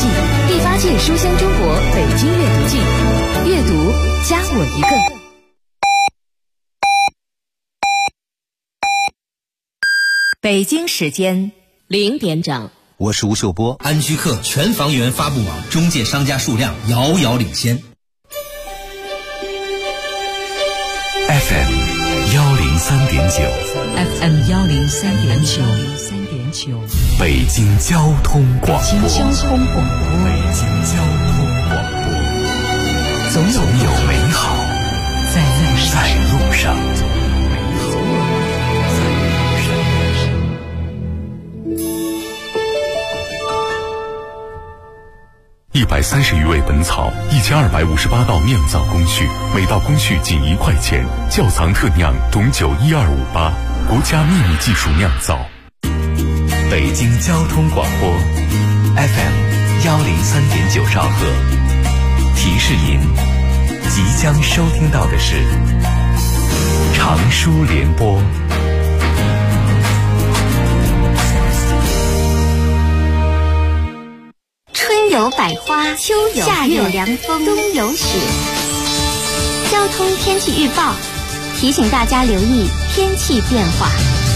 季，第8届书香中国北京阅读季，阅读加我一个。北京时间0点整， 我是吴秀波。 安居客全房源发布网中介商家数量遥遥领先。 FM 103.9 FM 103.9， 北京交通广播。 北京交通广播。 北京交通广播。总有美好在路上。130余味本草，1258道酿造工序，每道工序仅1块钱。窖藏特酿董酒1258，国家秘密技术酿造。北京交通广播 FM 103.9兆赫。提示您，即将收听到的是长书联播。 春有百花，秋有夏有凉风，冬有雪。交通天气预报提醒大家留意天气变化。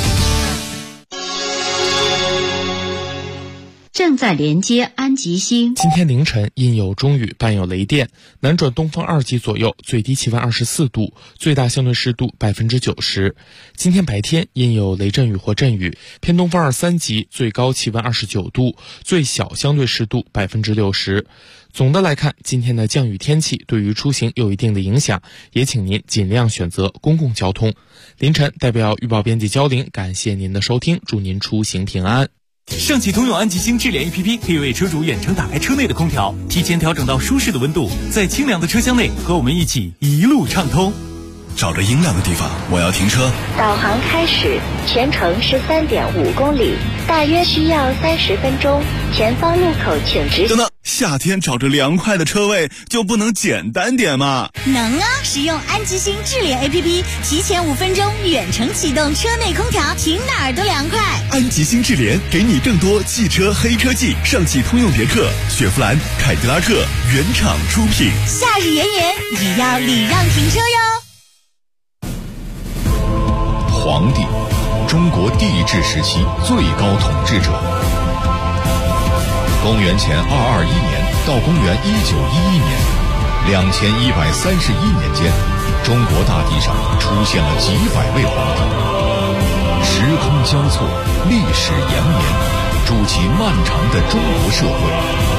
正在连接安吉星。 今天凌晨阴有中雨，伴有雷电，南转东风2级左右，最低气温24度，最大相对湿度90%。今天白天阴有雷阵雨或阵雨，偏东风2、3级，最高气温29度，最小相对湿度60%。总的来看，今天的降雨天气对于出行有一定的影响，也请您尽量选择公共交通。凌晨代表预报编辑焦玲，感谢您的收听，祝您出行平安。 上汽通用安吉星智联 APP 可以为车主远程打开车内的空调，提前调整到舒适的温度，在清凉的车厢内和我们一起一路畅通。 找着阴凉的地方，我要停车。 导航开始，全程是3.5公里，大约需要30分钟。前方路口请直行。 等等，夏天找着凉快的车位就不能简单点吗？ 能啊！使用安吉星智联 APP， 提前5分钟远程启动车内空调，停哪儿都凉快。 安吉星智联给你更多汽车黑科技，上汽通用别克、雪佛兰、凯迪拉克原厂出品。 夏日炎炎，也要礼让停车哟。 皇帝，中国帝制时期最高统治者。公元前221年到公元1911年，2131年间，中国大地上出现了几百位皇帝。时空交错，历史延绵，筑起漫长的中国社会。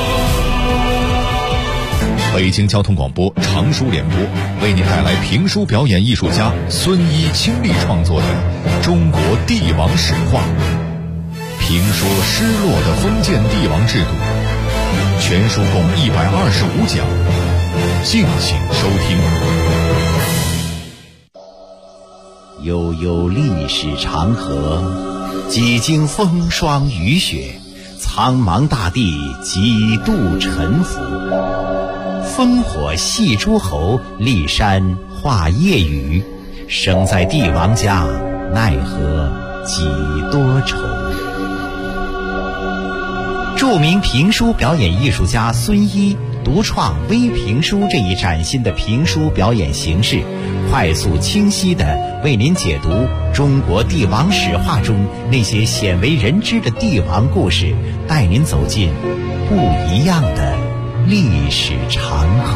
北京交通广播长书联播为您带来评书表演艺术家孙一倾力创作的《中国帝王史话》，评说失落的封建帝王制度，全书共125讲，敬请收听。 悠悠历史长河，几经风霜雨雪，苍茫大地几度沉浮。烽火戏诸侯，骊山画夜雨，生在帝王家，奈何几多愁。著名评书表演艺术家孙一独创微评书这一崭新的评书表演形式，快速清晰地为您解读中国帝王史话中那些鲜为人知的帝王故事，带您走进不一样的历史长河。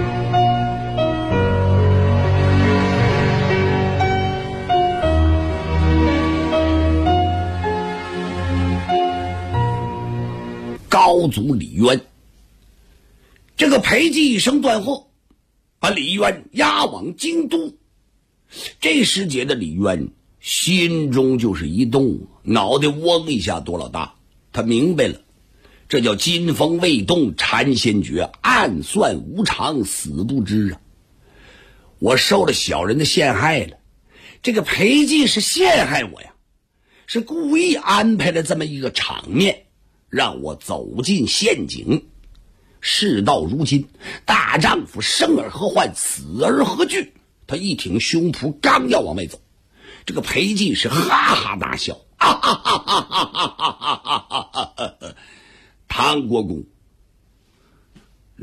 高祖李渊，这个裴寂一声断后，把李渊押往京都。这时节的李渊心中就是一动，脑袋嗡一下多老大。他明白了，这叫金风未动禅先觉，暗算无常死不知啊！我受了小人的陷害了，这个裴寂是陷害我呀，是故意安排了这么一个场面，让我走进陷阱。事到如今，大丈夫生而何患，死而何惧？他一挺胸脯，刚要往外走，这个裴寂是哈哈大笑，唐国公，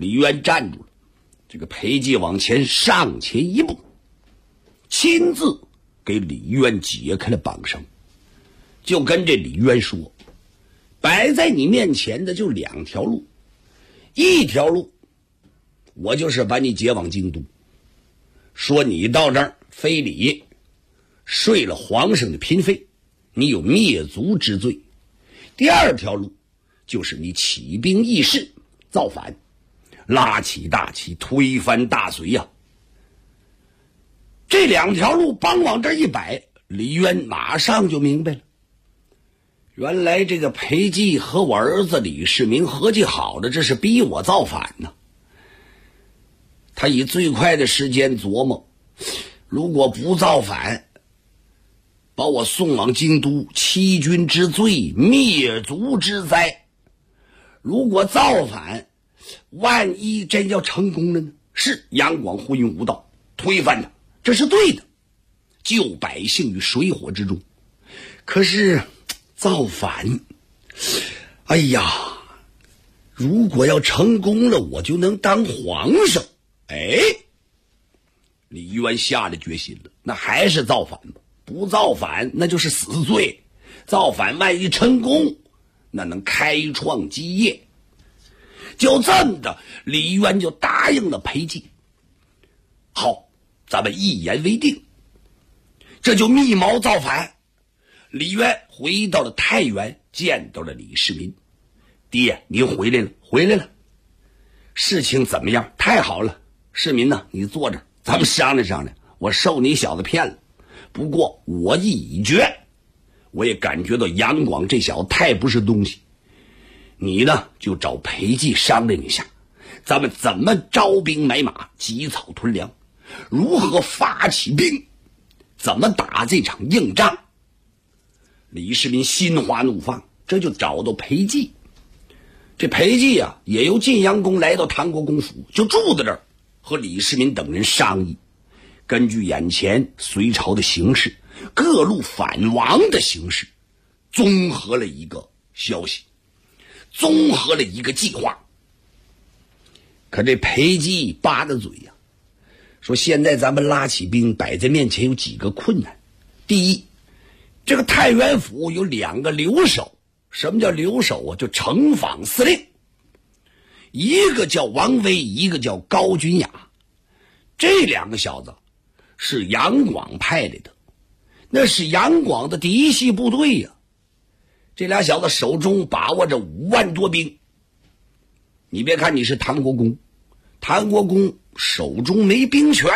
李渊站住了，这个裴寂往前上前一步，亲自给李渊解开了绑绳，就跟这李渊说，摆在你面前的就2条路，一条路我就是把你解往京都，说你到这儿非礼，睡了皇上的嫔妃，你有灭族之罪。第2条路就是你起兵议事，造反，拉起大旗，推翻大隋呀。这2条路帮往这一摆，李渊马上就明白了，原来这个裴寂和我儿子李世民合计好的，这是逼我造反呢。他以最快的时间琢磨，如果不造反，把我送往京都，欺君之罪，灭族之灾。如果造反，万一真要成功了呢？是杨广昏庸无道，推翻他，这是对的，救百姓于水火之中。可是造反，哎呀，如果要成功了，我就能当皇上。李渊下了决心了，那还是造反吧。不造反那就是死罪，造反万一成功，那能开创基业。就这么的，李渊就答应了裴寂。好，咱们一言为定，这就密谋造反。李渊回到了太原，见到了李世民。爹，您回来了，回来了。事情怎么样？太好了。世民呢，你坐着，咱们商量商量。我受你小子骗了，不过我意已决，我也感觉到杨广这小子太不是东西。你呢，就找裴寂商量一下，咱们怎么招兵买马，积草屯粮，如何发起兵，怎么打这场硬仗。李世民心花怒放，这就找到裴寂。这裴寂啊，也由晋阳宫来到唐国公府，就住在这儿，和李世民等人商议，根据眼前隋朝的形势，各路反王的形势，综合了一个消息，综合了一个计划。可这裴寂扒着嘴呀，说现在咱们拉起兵摆在面前有几个困难。第一，这个太原府有2个留守。什么叫留守啊？就城防司令，一个叫王威，一个叫高君雅。这2个小子是杨广派来的，那是杨广的嫡系部队呀。这俩小子手中把握着5万多兵。你别看你是唐国公，唐国公手中没兵权，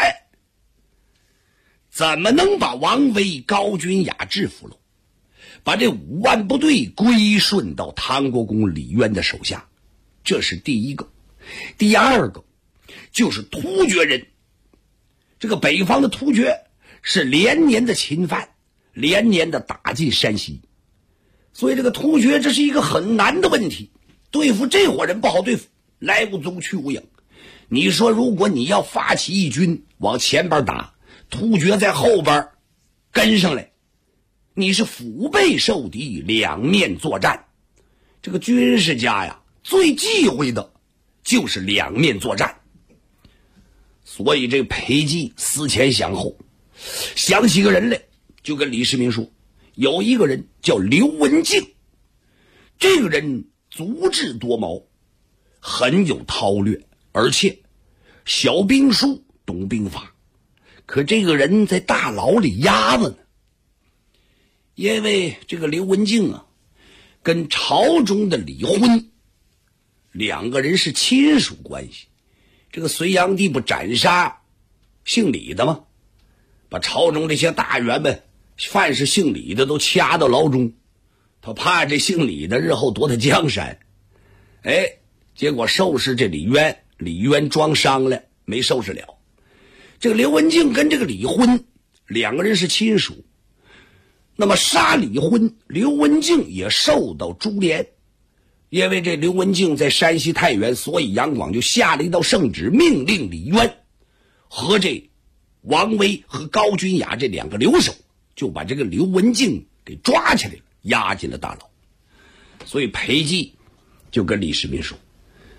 怎么能把王威、高君雅制服了？把这5万部队归顺到唐国公李渊的手下，这是第一个。第二个就是突厥人，这个北方的突厥是连年的侵犯，连年的打进山西，所以这个突厥这是一个很难的问题，对付这伙人不好对付，来无踪去无影。你说如果你要发起义军往前边打，突厥在后边跟上来，你是腹背受敌，两面作战。这个军事家呀，最忌讳的就是两面作战。所以这个裴寂思前想后，想起个人来，就跟李世民说，有一个人叫刘文静，这个人足智多谋，很有韬略，而且晓兵书，懂兵法。可这个人在大牢里压着呢，因为这个刘文静啊，跟朝中的李昏两个人是亲属关系。这个隋炀帝不斩杀姓李的吗？把朝中这些大员们，凡是姓李的都掐到牢中，他怕这姓李的日后夺他江山。结果收拾这李渊装伤了，没收拾了。这个刘文静跟这个李昏两个人是亲属，那么杀李昏，刘文静也受到株连。因为这刘文静在山西太原，所以杨广就下了一道圣旨，命令李渊和这王威和高君雅这两个留守，就把这个刘文静给抓起来了，押进了大牢。所以裴寂就跟李世民说，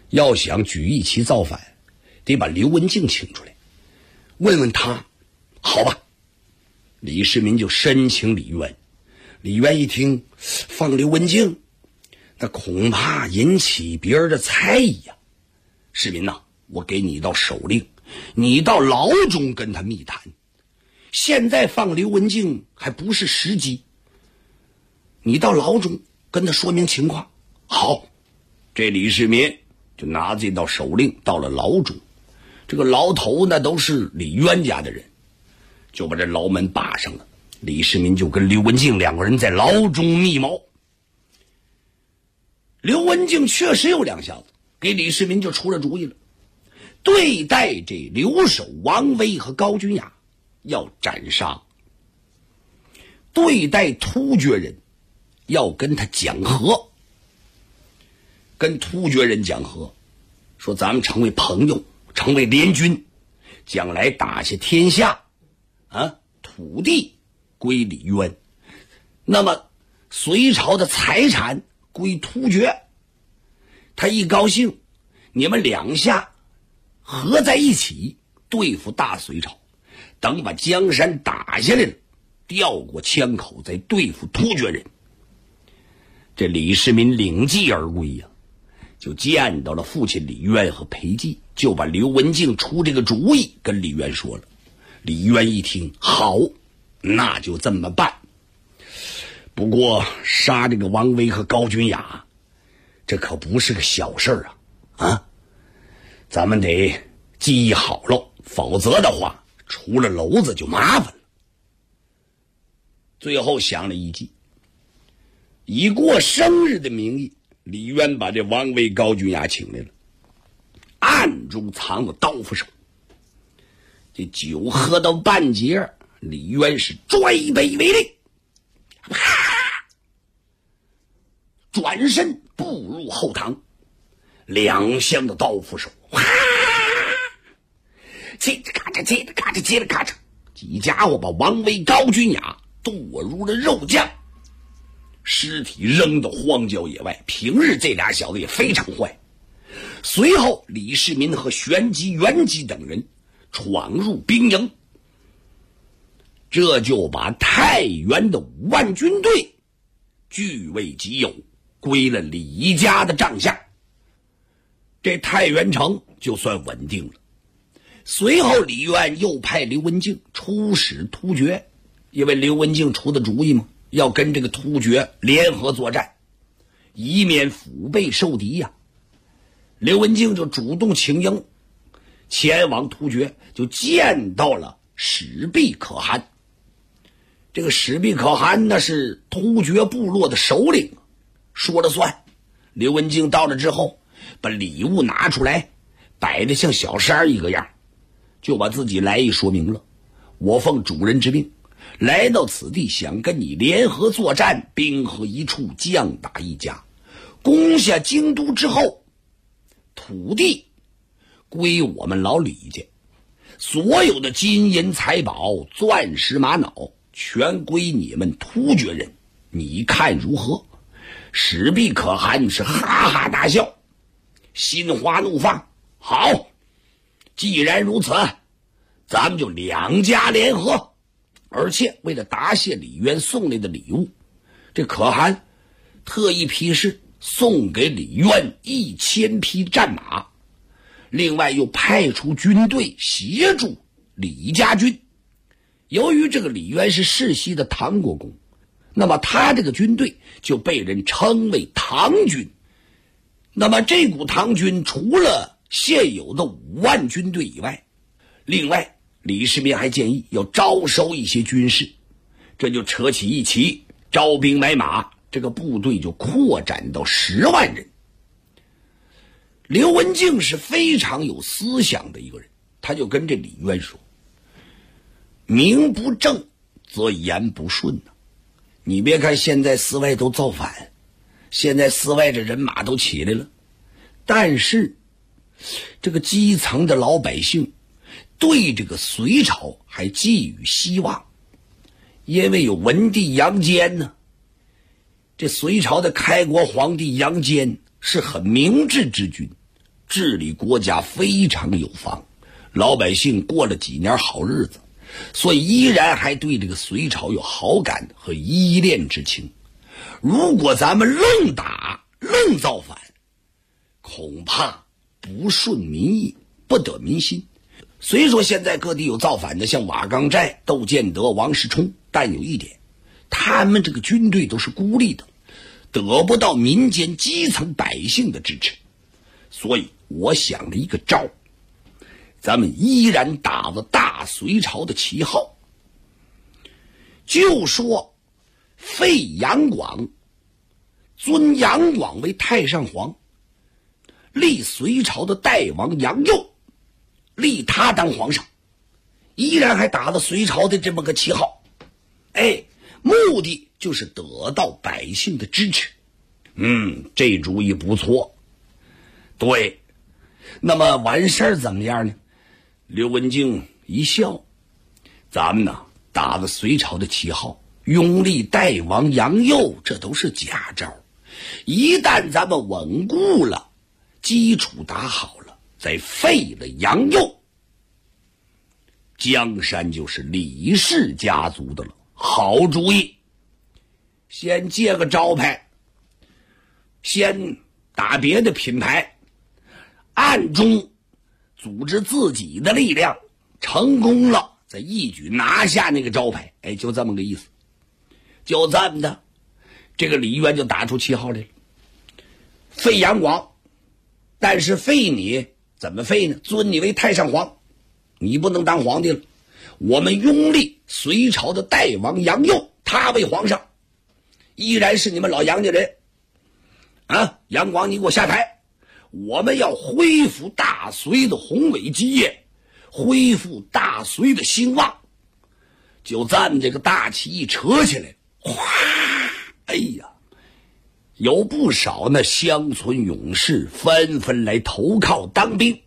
要想举义旗造反，得把刘文静请出来，问问他。好吧，李世民就申请李渊。李渊一听放刘文静，那恐怕引起别人的猜疑呀。世民呐，我给你一道手令，你到牢中跟他密谈。现在放刘文静还不是时机，你到牢中跟他说明情况。好，这李世民就拿这道手令到了牢中。这个牢头呢都是李渊家的人，就把这牢门把上了。李世民就跟刘文静两个人在牢中密谋。刘文静确实有两下子，给李世民就出了主意了。对待这留守王威和高君雅要斩杀，对待突厥人要跟他讲和，跟突厥人讲和，说咱们成为朋友，成为联军，将来打下天下土地归李渊，那么隋朝的财产归突厥。他一高兴，你们两下合在一起对付大隋朝，等把江山打下来了，调过枪口再对付突厥人。这李世民领计而归呀，就见到了父亲李渊和裴寂，就把刘文静出这个主意跟李渊说了。李渊一听，好，那就这么办。不过杀这个王威和高君雅，这可不是个小事啊！咱们得记忆好了，否则的话出了篓子就麻烦了。最后想了一计，以过生日的名义，李渊把这王威高君雅请来了，暗中藏了刀斧手。这酒喝到半截，李渊是拽杯为令，转身步入后堂，两相的刀斧手，接着咔嚓，接着咔嚓，接着咔嚓，几家伙把王威高君雅剁入了肉酱，尸体扔到荒郊野外。平日这俩小子也非常坏。随后李世民和玄机、元吉等人闯入兵营，这就把太原的5万军队据为己有，归了李家的帐下。这太原城就算稳定了。随后李渊又派刘文静出使突厥，因为刘文静出的主意嘛，要跟这个突厥联合作战，以免腹背受敌呀。刘文静就主动请缨，前往突厥，就见到了史毕可汗。这个史毕可汗那是突厥部落的首领，说了算。刘文静到了之后，把礼物拿出来，摆得像小山一个样，就把自己来意说明了。我奉主人之命来到此地，想跟你联合作战，兵合一处，将打一家。攻下京都之后，土地归我们老李家，所有的金银财宝、钻石玛瑙全归你们突厥人，你看如何？史毕可汗是哈哈大笑，心花怒放。好，既然如此，咱们就两家联合。而且为了答谢李渊送来的礼物，这可汗特意批示送给李渊1000匹战马，另外又派出军队协助李家军。由于这个李渊是世袭的唐国公，那么他这个军队就被人称为唐军。那么这股唐军除了现有的5万军队以外，另外李世民还建议要招收一些军士，这就扯起一起招兵买马，这个部队就扩展到10万人。刘文静是非常有思想的一个人，他就跟这李渊说，名不正则言不顺呐。你别看现在寺外都造反，现在寺外这人马都起来了，但是这个基层的老百姓对这个隋朝还寄予希望，因为有文帝杨坚呢。这隋朝的开国皇帝杨坚是很明智之君， 治理国家非常有方，老百姓过了几年好日子，所以依然还对这个隋朝有好感和依恋之情。如果咱们愣打愣造反，恐怕不顺民意，不得民心。虽说现在各地有造反的，像瓦岗寨、窦建德、王世充，但有一点，他们这个军队都是孤立的，得不到民间基层百姓的支持。所以我想了一个招，咱们依然打着大隋朝的旗号，就说废杨广，尊杨广为太上皇，立隋朝的代王杨佑，立他当皇上，依然还打着隋朝的这么个旗号。目的就是得到百姓的支持。这主意不错。对，那么完事儿怎么样呢？刘文静一笑，咱们呢打着隋朝的旗号，拥立代王杨佑，这都是假招。一旦咱们稳固了，基础打好了，再废了杨佑，江山就是李氏家族的了。好主意，先借个招牌，先打别的品牌，暗中组织自己的力量，成功了再一举拿下那个招牌。就这么个意思。就这么的，这个李渊就打出旗号来了，废杨广。但是废你怎么废呢？尊你为太上皇，你不能当皇帝了。我们拥立隋朝的代王杨佑，他为皇上，依然是你们老杨家人啊！杨广，你给我下台！我们要恢复大隋的宏伟基业，恢复大隋的兴旺。就咱这个大旗一扯起来，哗！有不少那乡村勇士纷纷来投靠当兵。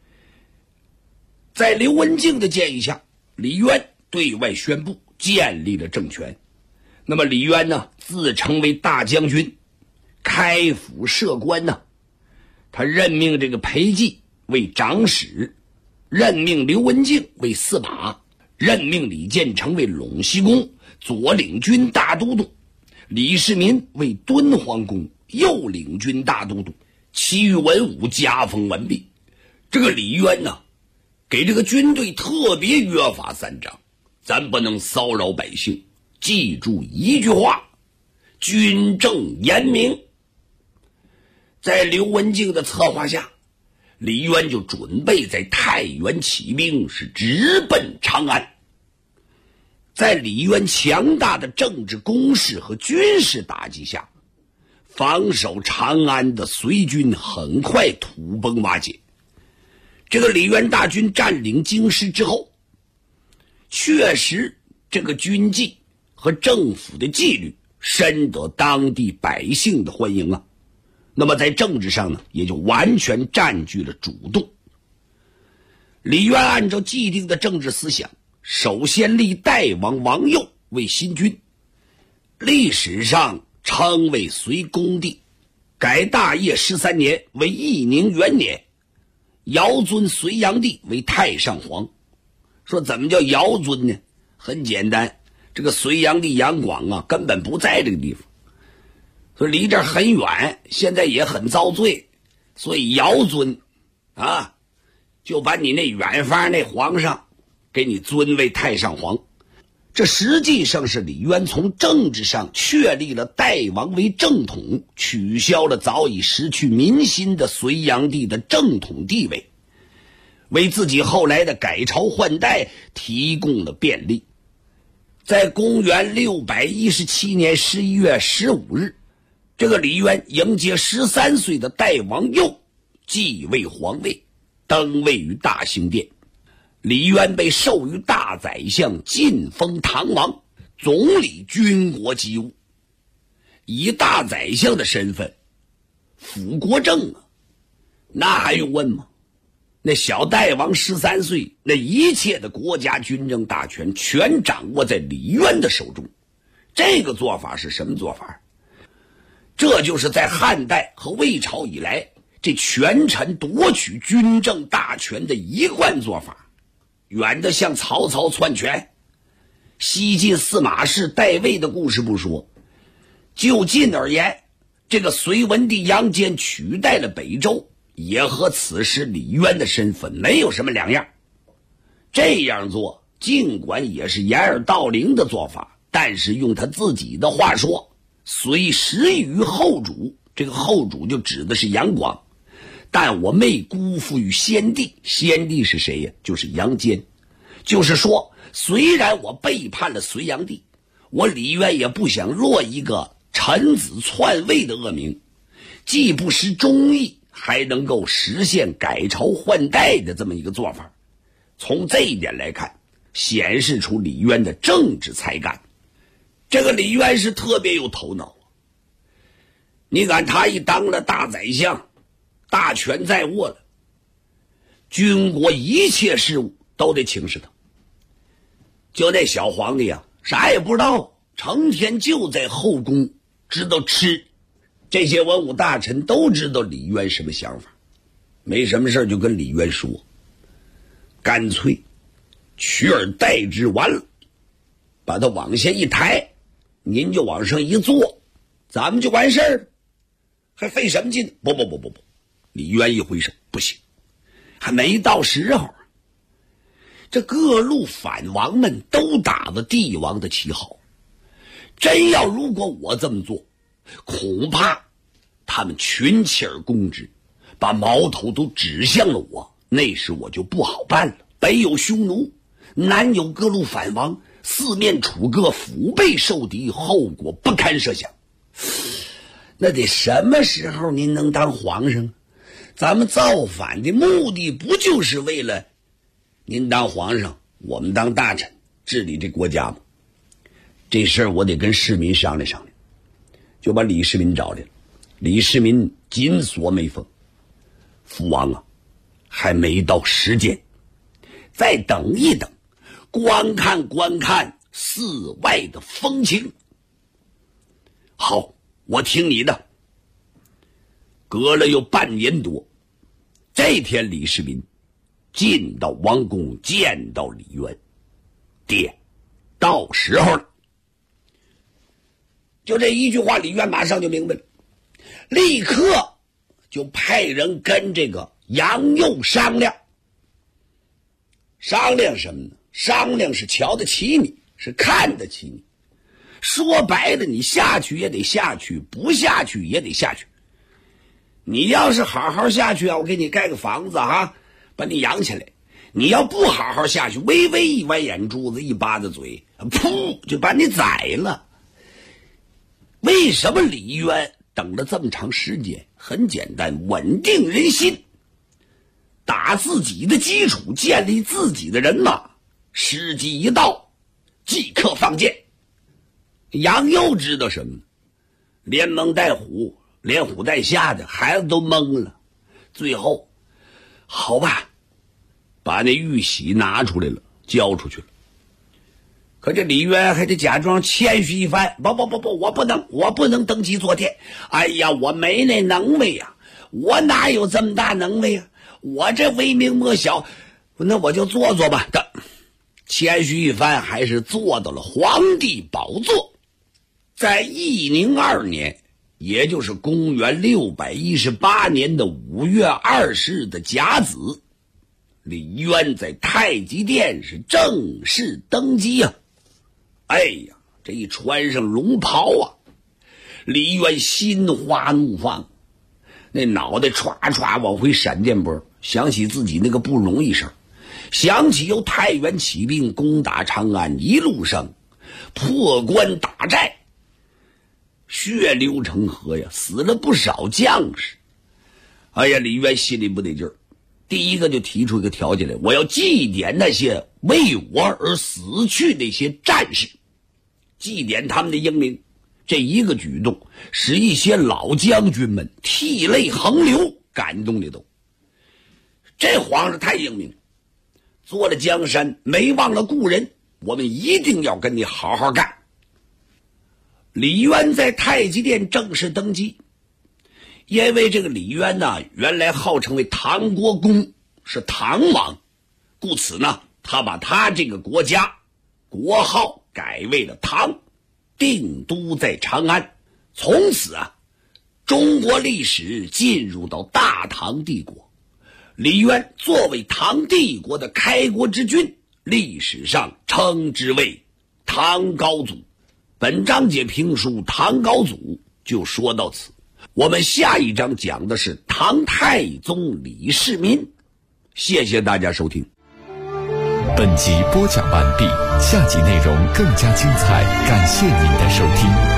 在刘文静的建议下，李渊对外宣布建立了政权。那么李渊呢，自称为大将军，开府设官呢。他任命这个裴寂为长史，任命刘文静为司马，任命李建成为陇西公左领军大都督，李世民为敦煌公右领军大都督，其余文武加封完毕。这个李渊呢，给这个军队特别约法三章，咱不能骚扰百姓，记住一句话，军政严明。在刘文静的策划下，李渊就准备在太原起兵，是直奔长安。在李渊强大的政治攻势和军事打击下，防守长安的隋军很快土崩瓦解。这个李渊大军占领京师之后，确实这个军纪和政府的纪律深得当地百姓的欢迎啊。那么在政治上呢，也就完全占据了主动。李渊按照既定的政治思想，首先立代王王佑为新君，历史上称为隋恭帝，改大业13年为义宁元年，尧尊隋炀帝为太上皇。说怎么叫尧尊呢？很简单，这个隋炀帝杨广啊，根本不在这个地方，所以离这儿很远，现在也很遭罪，所以尧尊啊，就把你那远方那皇上给你尊为太上皇。这实际上是李渊从政治上确立了代王为正统，取消了早已失去民心的隋炀帝的正统地位，为自己后来的改朝换代提供了便利。在公元617年11月15日，这个李渊迎接13岁的代王佑继位皇位，登位于大兴殿。李渊被授予大宰相，晋封唐王，总理军国机务。以大宰相的身份辅国政啊，那还用问吗？那小代王13岁，那一切的国家军政大权全掌握在李渊的手中。这个做法是什么做法？这就是在汉代和魏朝以来这权臣夺取军政大权的一贯做法，远的像曹操篡权。西晋司马氏代魏的故事不说，就近而言，这个隋文帝杨坚取代了北周，也和此时李渊的身份没有什么两样。这样做尽管也是掩耳盗铃的做法，但是用他自己的话说，虽始于后主，这个后主就指的是杨广，但我没辜负于先帝。先帝是谁呀？就是杨坚。就是说，虽然我背叛了隋炀帝，我李渊也不想落一个臣子篡位的恶名，既不失忠义，还能够实现改朝换代的这么一个做法。从这一点来看，显示出李渊的政治才干。这个李渊是特别有头脑。你看他一当了大宰相，大权在握了，军国一切事务都得请示他。就那小皇帝啊，啥也不知道，成天就在后宫知道吃。这些文武大臣都知道李渊什么想法，没什么事就跟李渊说，干脆取而代之，完了把他往下一抬，您就往上一坐，咱们就完事儿了，还费什么劲？不，李渊一回手，不行，还没到时候。这各路反王们都打着帝王的旗号，真要如果我这么做，恐怕他们群起而攻之，把矛头都指向了我，那时我就不好办了。北有匈奴，南有各路反王，四面楚歌，腹背受敌，后果不堪设想。那得什么时候您能当皇上？咱们造反的目的不就是为了您当皇上，我们当大臣，治理这国家吗？这事儿我得跟世民商量商量，就把李世民找来了。李世民紧锁眉峰，父王啊，还没到时间，再等一等，观看寺外的风情。好，我听你的。隔了有半年多，这天李世民进到王宫，见到李渊，爹，到时候了。就这一句话，李渊马上就明白了，立刻就派人跟这个杨佑商量。商量什么呢？商量是瞧得起你，是看得起你。说白了，你下去也得下去，不下去也得下去。你要是好好下去啊，我给你盖个房子啊，把你养起来。你要不好好下去，微微一歪眼珠子，一巴子嘴，噗，就把你宰了。为什么李渊等了这么长时间？很简单，稳定人心，打自己的基础，建立自己的人马，时机一到，即刻放箭。杨佑知道什么？连蒙带唬，连唬带吓的，孩子都懵了。最后，好吧，把那玉玺拿出来了，交出去了。可这李渊还得假装谦虚一番，不，我不能登基做天。哎呀，我没那能为呀，我哪有这么大能为呀？我这微名莫小，那我就做做吧。谦虚一番，还是坐到了皇帝宝座。在义宁2年，也就是公元618年的5月20日的甲子，李渊在太极殿是正式登基啊！哎呀，这一穿上龙袍啊，李渊心花怒放，那脑袋歘歘往回闪电波，想起自己那个不容易事儿，想起由太原起兵攻打长安，一路上破关打寨，血流成河呀，死了不少将士。哎呀，李渊心里不得劲儿，第一个就提出一个条件来，我要祭奠那些为我而死去那些战士，祭奠他们的英名。这一个举动使一些老将军们涕泪横流，感动的都。这皇上太英明，做了江山没忘了故人，我们一定要跟你好好干。李渊在太极殿正式登基， 因为这个李渊呢，原来号称为唐国公，是唐王，故此呢，他把他这个国家国号改为了唐，定都在长安。从此啊，中国历史进入到大唐帝国。李渊作为唐帝国的开国之君，历史上称之为唐高祖。本章节评书唐高祖就说到此，我们下一章讲的是唐太宗李世民。谢谢大家收听。 本集播讲完毕，下集内容更加精彩，感谢您的收听。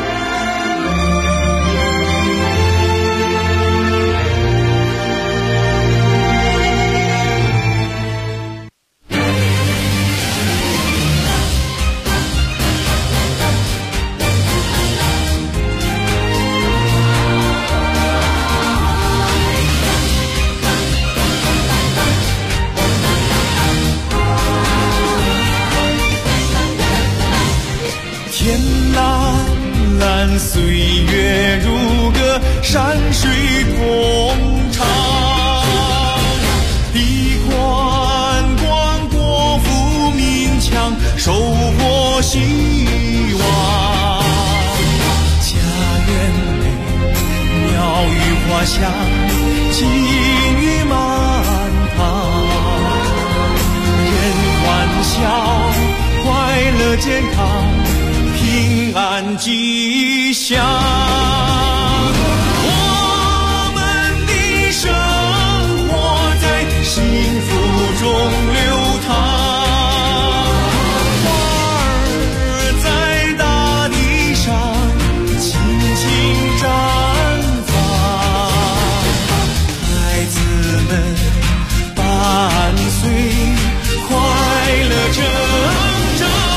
岁月如歌，山水同长。地宽广，国富民强，收获希望。家园内，鸟语花香，金玉满堂。人欢笑，快乐健康，平安吉祥。我们的生活在幸福中流淌，花儿在大地上轻轻绽放，孩子们伴随快乐成长。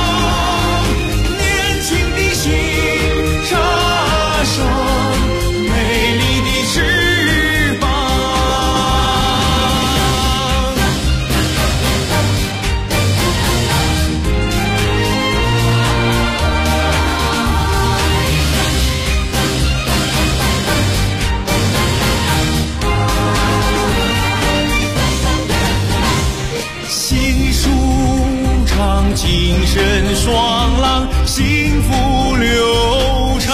精神爽朗，幸福流畅，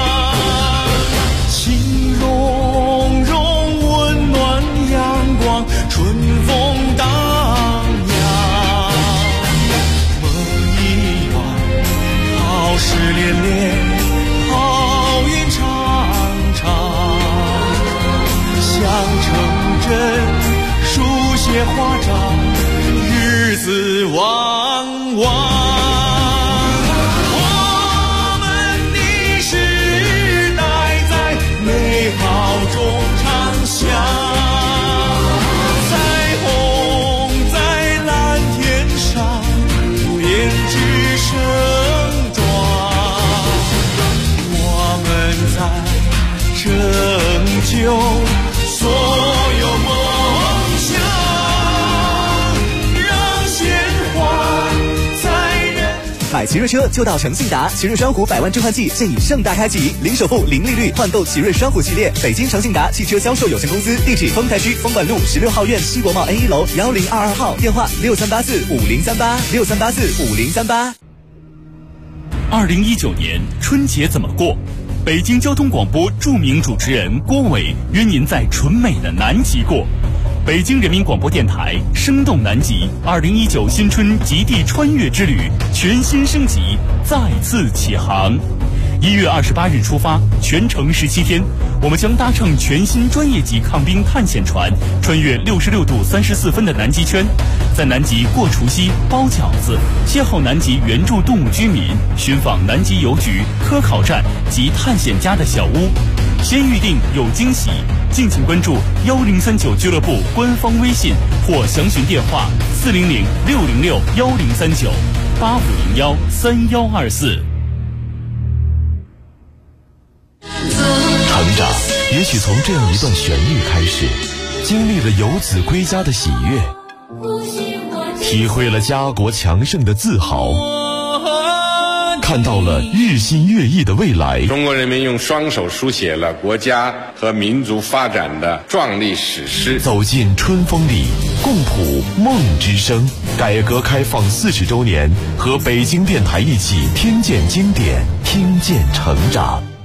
情融融，温暖阳光，春风荡漾。梦一圆，好事连连，好运长长。想成真，书写华章，日子旺旺。我们的时代在美好中长响，彩虹在蓝天上编织盛装，我们在拯救所有梦想。 买奇瑞车就到诚信达，奇瑞双虎100万置换季现已盛大开启，零首付、零利率换购奇瑞双虎系列。北京诚信达汽车销售有限公司，地址丰台区丰管路16号院西国贸 A1 楼1022号，电话63845038，63845038。 2019年春节怎么过？北京交通广播著名主持人郭伟约您在纯美的南极过。北京人民广播电台生动南极2019新春极地穿越之旅全新升级，再次起航。1月28日出发，全程17天，我们将搭乘全新专业级抗冰探险船，穿越66度34分的南极圈，在南极过除夕、包饺子，邂逅南极原住动物居民，寻访南极邮局、科考站及探险家的小屋。先预定有惊喜，敬请关注1039俱乐部官方微信或详询电话400-606-1039-8501-3124。 成长也许从这样一段旋律开始，经历了游子归家的喜悦，体会了家国强盛的自豪， 看到了日新月异的未来。 中国人民用双手书写了国家和民族发展的壮丽史诗。 走进春风里，共谱梦之声。改革开放40周年，和北京电台一起听见经典，听见成长。